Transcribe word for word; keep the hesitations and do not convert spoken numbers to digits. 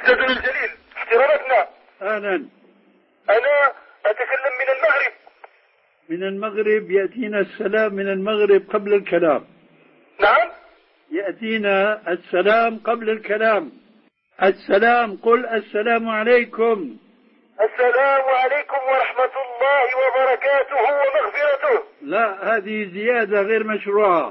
أستاذنا الجليل احتراماتنا. أهلا. أنا أتكلم من المغرب. من المغرب يأتينا السلام من المغرب قبل الكلام. نعم. يأتينا السلام قبل الكلام. السلام، قل السلام عليكم. السلام عليكم ورحمة الله وبركاته ومغفرته. لا، هذه زيادة غير مشروعة.